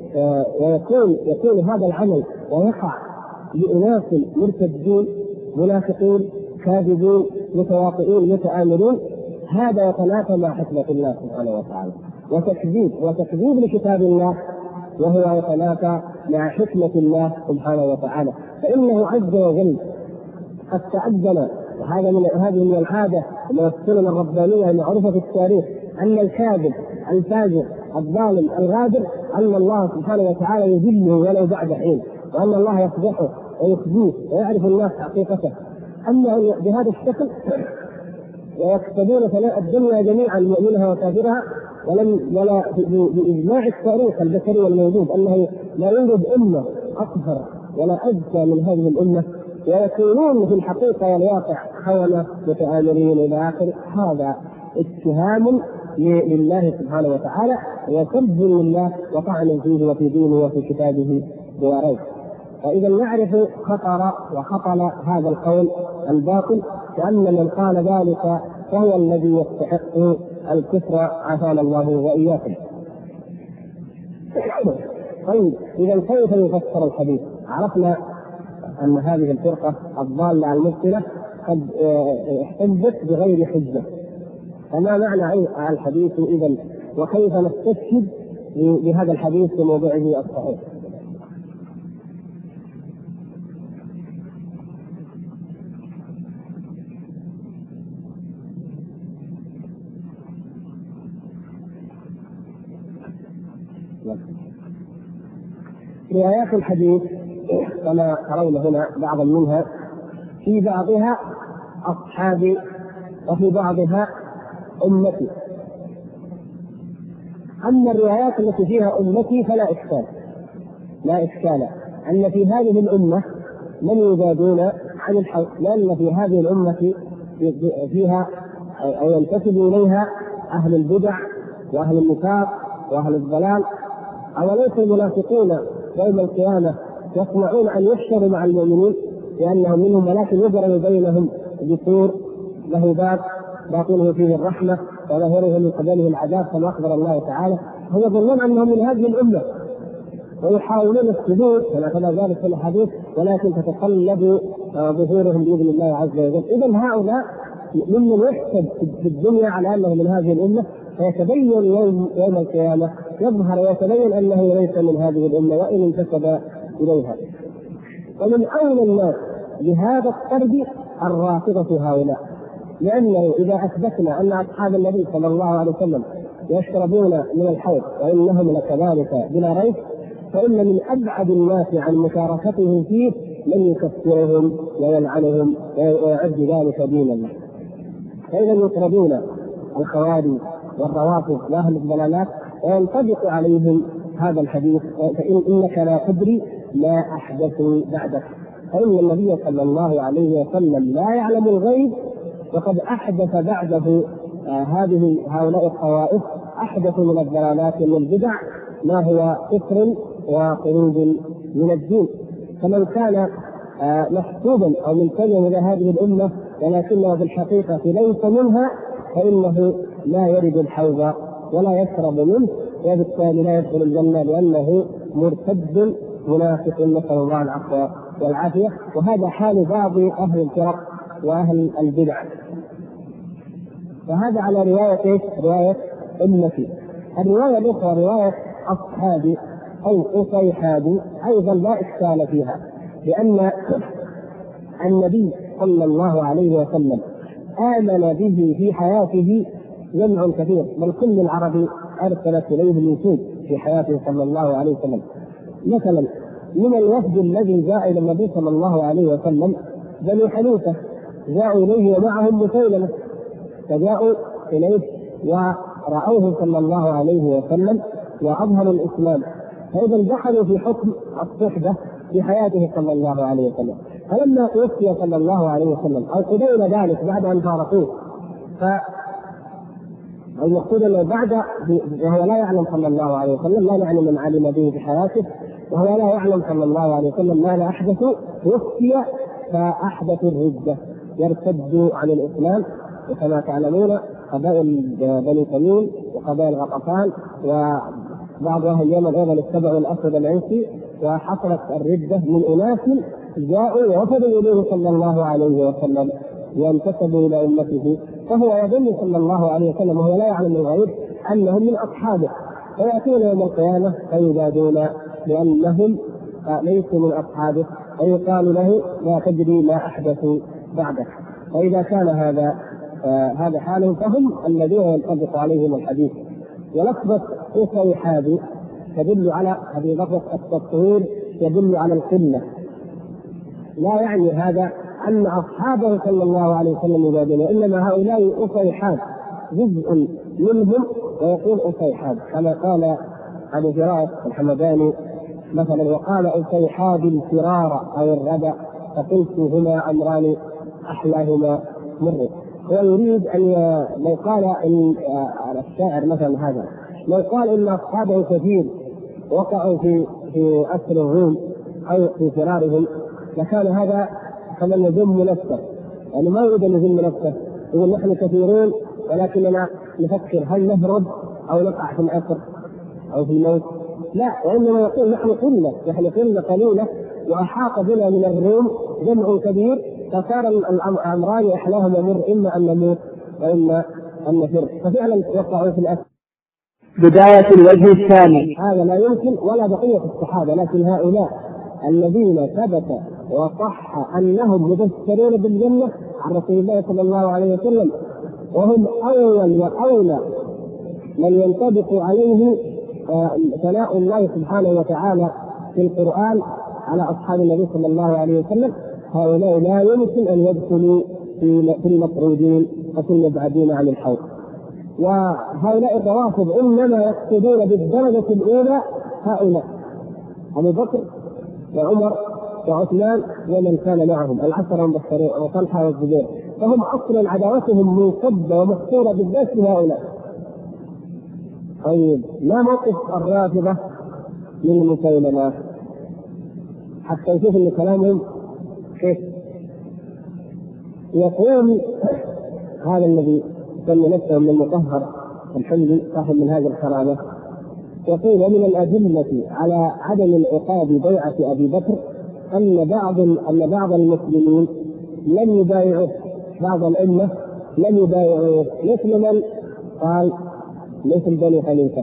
ويكون هذا العمل ويقع لأناس مرتدين منافقين كاذبين متواطئين متآمرون. هذا يتنافى مع حكمة الله سبحانه وتعالى وتكذيب لكتاب الله، وهو يتنافى مع حكمة الله سبحانه وتعالى. فإنه عز وجل قد تأذن، هذه من العادة من السنن الربانية المعروفة في التاريخ، أن الكاذب الفاجر الظالم الغادر أن الله سبحانه وتعالى يذله ولو بعد حين، وأن الله يفضحه ويخزيه ويعرف الناس حقيقته. أما بهذا الشكل ويقصدون ثناء الدنيا جميعا مؤمنها وكافرها، ولا بإجماع التاريخ البشري والموجود أنه لا يوجد أمة أطهر ولا أزكى من هذه الأمة، ويكونون في الحقيقة والواقع خونة متآمرين إلى آخره. هذا اتهام لله سبحانه وتعالى وسب لله وطعن فيه وفي دينه وفي كتابه بلا ريب. فإذا نعرف خطر وخطل هذا القول الباطل، وأن من قال ذلك فهو الذي يستحق الكفر عافانا الله وإياكم. طيب إذا كيف يفسر الحديث؟ عرفنا أن هذه الفرقة الضالة المبطلة قد احتجت بغير حجة، فما معنى الحديث إذن؟ وكيف نستشهد بهذا الحديث في موضوعه الصحيح؟ روايات الحديث كما ترون هنا بعضا منها في بعضها أصحابي وفي بعضها أمتي. أما الروايات التي فيها أمتي فلا إشكال، لا إشكال أن في هذه الأمة من يزادون عن الحق، لأن في هذه الأمة فيها أو ينتسب إليها أهل البدع وأهل النفاق وأهل الضلال. أوليس المنافقون يوم القيامة يسمعون أن يحشروا مع المؤمنين لأنهم منهم، ولكن يضرب بينهم بسور له باب باطنه فيه الرحمة وظاهره من قبله العذاب كما أخبر الله تعالى. هم يظنون أنهم من هذه الأمة ويحاولون السدود كما كان ذلك في الحديث، ولكن تتقلب ظهورهم بإذن الله عز وجل. إذن هؤلاء ممن يحسب في الدنيا على أنه من هذه الأمة، فيتبين يوم القيامة يظهر ويتبين أنه ليس من هذه الأمة وإن انتسب إليها. ومن أولى الناس بهذا الطرد الرافضة هؤلاء، لأنه إذا أثبتنا أن أصحاب النبي صلى الله عليه وسلم يشربون من الحوض وإنهم لكذلك بلا ريب، فإن من أبعد الناس عن مشاركتهم فيه من يكفرهم ويلعنهم ويعد ذلك دينا. فإذا يطردون الخوارج والروافض وأهل الضلالات وينطبق عليهم هذا الحديث، فإنك لا تدري ما أحدثوا بعدك، فإن النبي صلى الله عليه وسلم لا يعلم الغيب، وقد أحدث بعده هؤلاء الطوائف أحدثوا من الضلالات والبدع ما هو كفر وخروج من الدين. فمن كان محسوبا أو منتميا إلى هذه الأمة ولكنه في الحقيقة ليس منها، فإنه لا يرد الحوض ولا يشرب منه، وبالتالي لا يدخل الجنة لأنه مرتد منافق، نسأل الله العفو والعافية. وهذا حال بعض أهل الفرق وأهل البدع. وهذا على رواية أمتي. الرواية الأخرى رواية أصحابي أو أصيحابي أيضا لا إشكال فيها، لأن النبي صلى الله عليه وسلم آمن به في حياته جمع كثير، بل كل العرب أرسلت إليه الوفود في حياته صلى الله عليه وسلم. مثلا من الوفد الذي جاء إلى النبي صلى الله عليه وسلم بني حنيفة، جاءوا إليه ومعهم مسيلمة، فجاءوا إليه ورأوه صلى الله عليه وسلم وأظهروا الإسلام، فإذا دخلوا في حكم الصحبة في حياته صلى الله عليه وسلم. فلما توفي صلى الله عليه وسلم أو قبيل ذلك بعد أن فارقوه، المقصود أنه بعد وهو لا يعلم صلى الله عليه وسلم، لا نعلم من علم به في حياته، وهو لا يعلم صلى الله عليه وسلم ما لا أحدث، توفي فأحدث الردة، يرتدوا عن الإسلام. وكما تعلمون قبائل بني تميم وقبائل غطفان وبعض أهل اليمن أيضا اتبعوا الأسود العنسي، وحصلت الردة من أناس جاءوا ووفدوا إليه صلى الله عليه وسلم وانتسبوا إلى أمته، فهو يظن صلى الله عليه وسلم وهو لا يعلم الغيب أنهم من أصحابه، فيأتون يوم القيامة فيزادون لأنهم ليسوا من أصحابه، ويقال له لا تدري ما أحدثوا بعدك. فإذا كان هذا حالهم فهم الذين ينطبق عليهم الحديث. ولفظة أصيحابي تدل على هذه لفظة التطهير، يدل على القلة، لا يعني هذا أن أصحابه صلى الله عليه وسلم يبادلون، إنما هؤلاء أصيحات جزء منهم ويقول أصيحات، كما قال أبو فراس الحمداني مثلا، وقال أصيحات الفرار أو الردى، فقلت هما أمران أحلاهما مر. ويريد أن لو قال إن الشاعر مثلا هذا، لو قال إن أصحابه كثير وقعوا في أسر الروم أو في فرارهم، لكان هذا كمن يذم نفسه، يعني ما يريد أن يذم نفسه، يقول نحن كثيرون ولكننا نفكر هل نهرب أو نقع في الأسر أو في الموت، لا، وإنما يقول نحن قلة قليلة وأحاط بنا من الروم جمع كبير، فصار الأمران أحلاهما مر، إما أن نموت وإما أن نفر، ففعلا وقعوا في الأسر.
بداية الوجه الثاني.
هذا لا يمكن ولا بقية الصحابة، لكن هؤلاء الذين ثبت وصح أنهم مبشرون بالجنة عن رسول الله صلى الله عليه وسلم، وهم أول وأولى من ينطبق عليه ثناء الله سبحانه وتعالى في القرآن على أصحاب النبي صلى الله عليه وسلم، هؤلاء لا يمكن أن يدخلوا في المطرودين وفي المبعدين عن الحوض. وهؤلاء الروافض إنما يقصدون بالدرجة الأولى هؤلاء أبو بكر وعمر وعثمان ومن كان معهم العشرة المبشرين وطلحة والزبير، فهم أصلا عداوتهم منصبة ومحصورة بالذات هؤلاء. طيب ما موقف الرافضة من المسيلمة حتى يشوف ان كلامهم كيف؟ يقول هذا الذي سمي نفسه من المطهر الحمدي صاحب من هذه الخرابة، يقول ومن الأدلة على عدم العقاب بيعة أبي بكر أن بعض المسلمين لم يبايعوا، بعض الأمة لم يبايعوا، مثل من قال مثل بني حنيفة،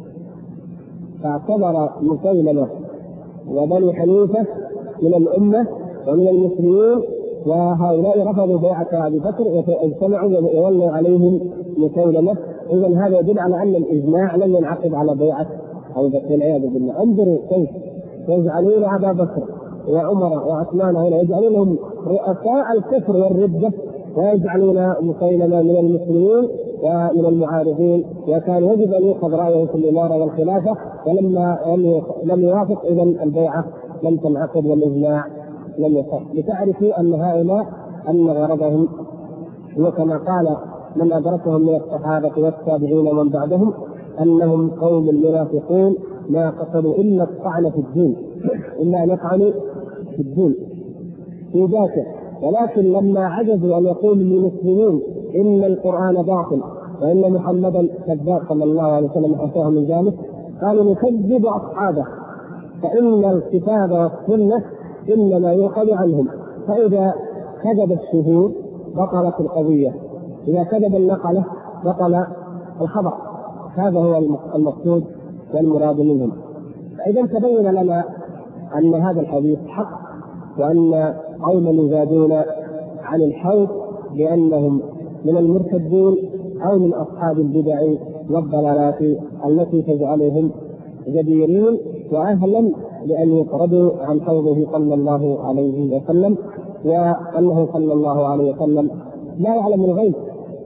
فاعتبر مسيلمة وبني حنيفة من الأمة ومن المسلمين، وهؤلاء رفضوا بيعة أبي بكر واجتمعوا وولوا عليهم مسيلمة. إذن هذا يدل على أن الإجماع لم ينعقد على بيعة أبي بكر والعياذ بالله. انظروا كيف يجعلون أبا بكر وعمر وعثمان هؤلاء يجعلونهم رؤساء الكفر والردة، ويجعلون مسيلمة من المسلمين ومن المعارضين، وكان يجب أن يؤخذ رأيه في الإمارة والخلافة، ولما لم يوافق إذن البيعة لم تنعقد والإجماع لم يصح، لتعرفوا أن هؤلاء أن غرضهم وكما قال من أدركهم من الصحابة والتابعين ومن بعدهم أنهم قوم المنافقون ما قصدوا إلا الطعن في الدين، إلا نطعن في الدين في ذاته، ولكن لما عجزوا أن يقولوا للمسلمين إن القرآن باطل وإن محمدا كذاب صلى الله عليه وسلم حاشاه من ذلك، قالوا نكذب أصحابه، فإن الكتاب والسنة إنما يؤخذ عنهم، فإذا كذب الشهود بطلت القضية، إذا كذب النقلة بطل الخبر. هذا هو المقصود والمراد منهم. فإذا تبين لنا أن هذا الحديث حق، وأن قوما يزادون عن الحوض لأنهم من المرتدين أو من أصحاب البدع والضلالات التي تجعلهم جديرين وأهلا لأن يطردوا عن حوضه صلى الله عليه وسلم، وأنه صلى الله عليه وسلم لا يعلم الغيب،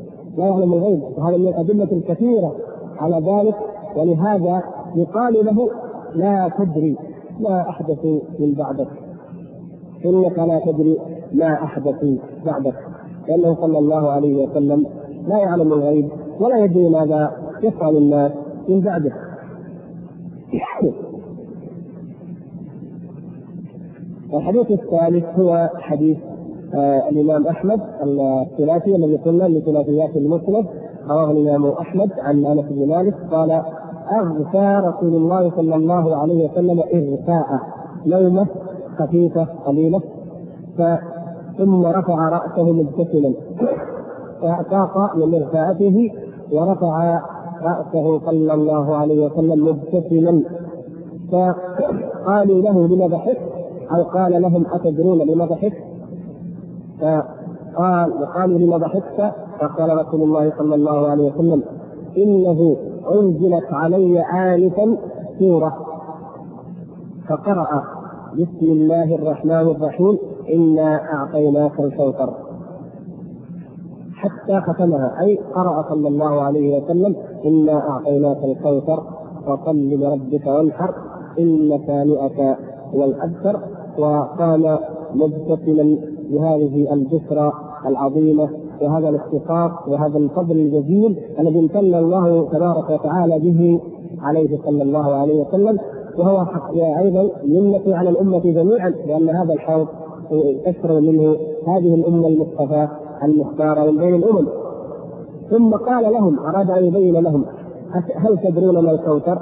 وهذا من الأدلة الكثيرة على ذلك، ولهذا يقال له لا تدري ما أحدث من بعدك، إنك لا تدري ما أحدث بعدك، لأنه صلى الله عليه وسلم لا يعلم الغيب ولا يدري ماذا يفعل الناس من بعده. الحديث الثالث هو حديث الإمام أحمد الثلاثي الذي قلنا من ثلاثيات المسند، رواه الإمام أحمد عن أنس بن مالك قال أغفى رسول الله صلى الله عليه وسلم إغفاء نومة خفيفة قليلة، ثم رفع رأسه مبتسما، فأفاق من إغفاءته ورفع رأسه صلى الله عليه وسلم مبتسما، فقالوا له لما ضحكت، أو قال لهم أتدرون لما ضحكت؟ وقالوا لما ضحكت؟ فقال رسول الله صلى الله عليه وسلم إنه أنزلت علي آنفا سورة، فقرأ بسم الله الرحمن الرحيم إنا أعطيناك الكوثر حتى ختمها، أي قرأ صلى الله عليه وسلم إنا أعطيناك الكوثر فصل لربك وانحر إن ثانئك هو الأبتر. وقام مبتسما بهذه البشرى العظيمة وهذا الاختصاص وهذا الفضل الجزيل الذي امتن الله تبارك وتعالى به عليه صلى الله عليه وسلم، وهو أيضا منة على الأمة جميعا، لأن هذا الحوض تشرب منه هذه الأمة المصطفى المختارة من بين الأمم. ثم قال لهم، أراد أن يبين لهم هل تدرون ما الكوثر؟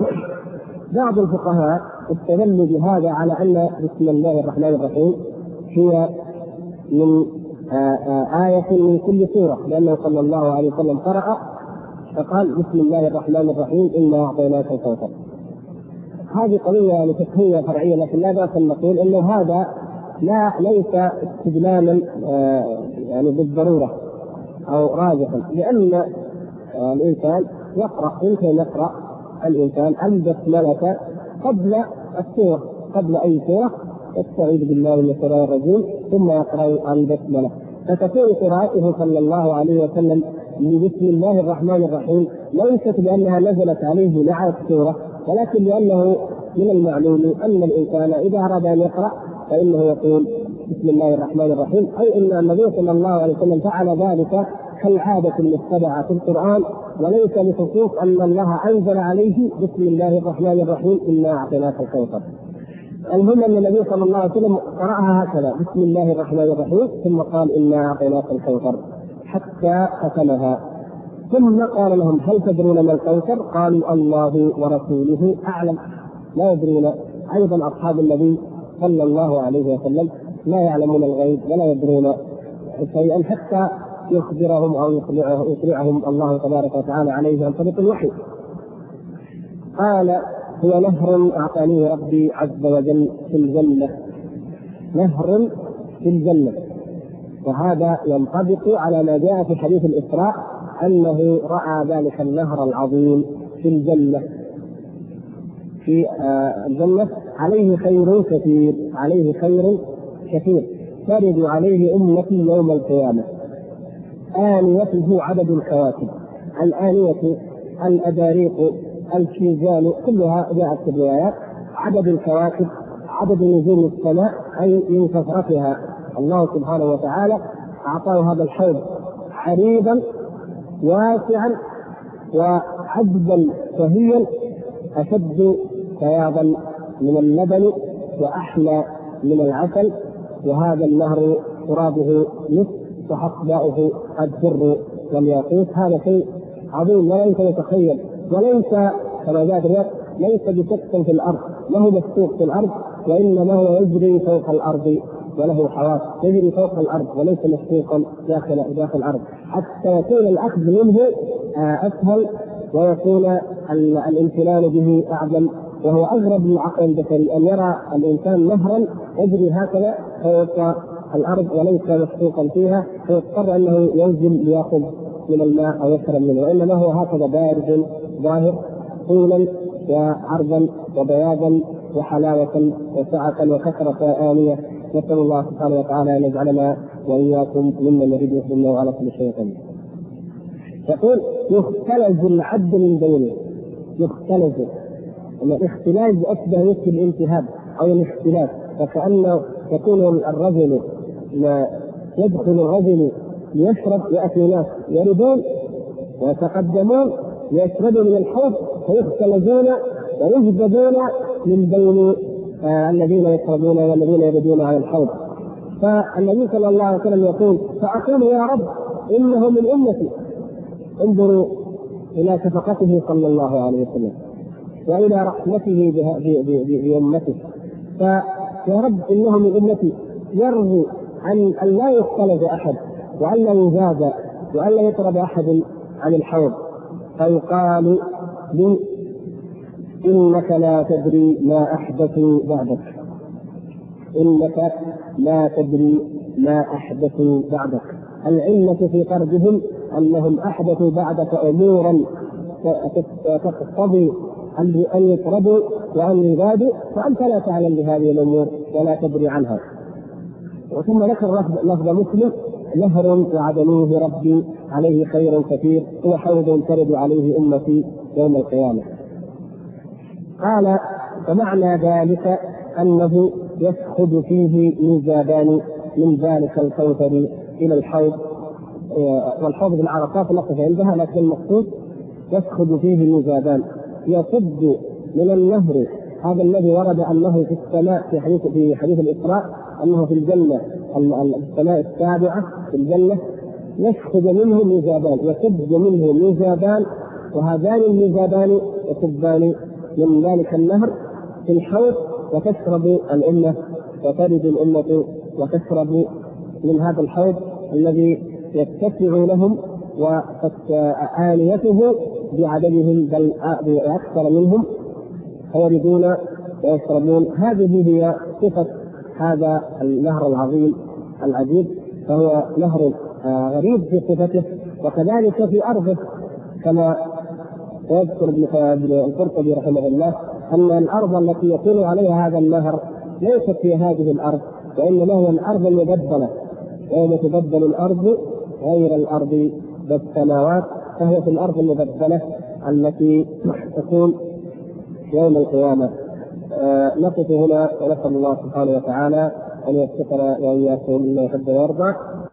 بعض الفقهاء استدلوا بهذا على أن بسم الله الرحمن الرحيم هي من آية من كل سورة، لأنه صلى الله عليه وسلم قرأ فقال بسم الله الرحمن الرحيم إنا أعطيناك الكوثر. هذه قضية فقهية فرعية، لكن لا بأس أن نقول أنه هذا ليس استدلالا يعني بالضرورة أو راجحا، لأن الإنسان يمكن يقرأ الإنسان البسملة قبل السورة، قبل أي سورة، يستعيذ بالله من الشيطان الرجيم ثم يقرأ البسملة، فتكون قراءته صلى الله عليه وسلم بسم الله الرحمن الرحيم ليست لأنها نزلت عليه مع السورة، ولكن لأنه من المعلوم أن الإنسان إذا أراد أن يقرأ فإنه يقول بسم الله الرحمن الرحيم، أي أن النبي صلى الله عليه وسلم فعل ذلك كالعادة المتبعة في القرآن، وليس لخصوص أن الله أنزل عليه بسم الله الرحمن الرحيم إنا أعطيناك الكوثر. المهم أن النبي صلى الله عليه وسلم قرأها هكذا بسم الله الرحمن الرحيم ثم قال إنا أعطيناك الكوثر حتى ختمها. ثم قال لهم هل تدرون ما الكوثر؟ قالوا الله ورسوله أعلم. لا يدرون. أيضا أصحاب النبي صلى الله عليه وسلم لا يعلمون الغيب ولا يدرون شيئا حتى يخبرهم أو يطلعهم الله تبارك وتعالى عليه عن طريق الوحي. قال هو نهر أعطانيه ربي عز وجل في الجنة، نهر في الجنة، وهذا ينطبق على ما جاء في حديث الإسراء أنه رأى ذلك النهر العظيم في الجنة. في الجنة عليه خير كثير، عليه خير كثير ترد عليه أمتي يوم القيامة. آنيته عدد الكواكب، الآنية الأباريق الكيزان كلها جاءت في الروايات، عدد الكواكب عدد نجوم السماء، أي من كثرتها الله سبحانه وتعالى أعطاه هذا الحوض عريضا واسعا وعذبا شهيا أشد بياضا من اللبن وأحلى من العسل، وهذا النهر ترابه مثل وحصباؤه الدر والياقوت. هذا شيء عظيم ولا يمكن يتخيل، وليس كما جاء في الرواية ليس بسقف في الأرض، ما هو مسقوط في الأرض، وإنما هو يجري فوق الأرض وله حواس، يجري فوق الأرض وليس مسقوطا داخل الأرض، حتى يكون الأخذ منه أسهل ويكون الامتنان به أعظم. وهو أغرب من عقل البشري أن يرى الإنسان نهرا يجري هكذا فوق الأرض وليس مسقوطا فيها، فيضطر أنه ينزل ليأخذ من الماء أو يشرب منه، وإنما هو هكذا بارد ظاهر طولا وعرضا وبياضا وحلاوة وسعة وكثرة آنية. نسأل الله سبحانه وتعالى أن يجعلنا وإياكم ممن يريد يسلمنا على كل شيء قدير. يقول يختلج العبد من بينه، يختلج، الاختلاج أشبه مثل الالتهاب أو الاختلاف، فكأنه يكون الرجل يدخل الرجل ليشرب، يأتي ناس يردون ويتقدمون ليشربوا من الحوض فيختلجون ويجذبون من بين الذين يشربون والذين يردون على الحوض. فالنبي صلى الله عليه وسلم يقول فأقول يا رب إنه من أمتي. انظروا إلى شفقته صلى الله عليه وسلم وإلى رحمته بأمته. فيا رب إنه من أمتي، يرجو أن لا يختلج أحد وأن لا يزاد وأن لا يطرد أحد عن الحوض. فيقال لي إنك لا تدري ما أحدثوا بعدك، إنك لا تدري ما أحدثوا بعدك. العلة في طردهم أنهم أحدثوا بعدك أمورا تقتضي أن يطردوا وأن يبادوا، فأنت لا تعلم بهذه الأمور ولا تدري عنها. وثم ذكر لفظ مسلم: نهر وعدنيه ربي عليه خير كثير، هو حوض ترد عليه أمتي يوم القيامة. قال: فمعنى ذلك أنه يسخب فيه ميزابان من ذلك الكوثر إلى الحوض، والحوض بالعرفات نقف عندها، لكن المقصود يسخب فيه ميزابان، يصب من النهر هذا الذي ورد أنه في السماء في حديث الإسراء أنه في الجنة السماء السابعة في الجنة، يسخب منه ميزابان، يصب منه ميزابان، وهذان الميزابان يصبان من ذلك النهر في الحوض، وتشرب الأمة وترد الأمة وتشرب من هذا الحوض الذي يتسع لهم وآنيته بعددهم بل أكثر منهم، فيردون ويشربون. هذه هي صفة هذا النهر العظيم العجيب، فهو نهر غريب في صفته وكذلك في أرضه، كما يذكر ابن القرطبي رحمه الله أن الأرض التي يكون عليها هذا النهر ليست في هذه الأرض، وإنما هي الأرض المبدلة، يوم تبدل الأرض غير الأرض بالسماوات، فهي في الأرض المبدلة التي تكون يوم القيامة. نقف هنا ونسأل الله سبحانه وتعالى أن يوفقنا وإياكم لما يحب ويرضى.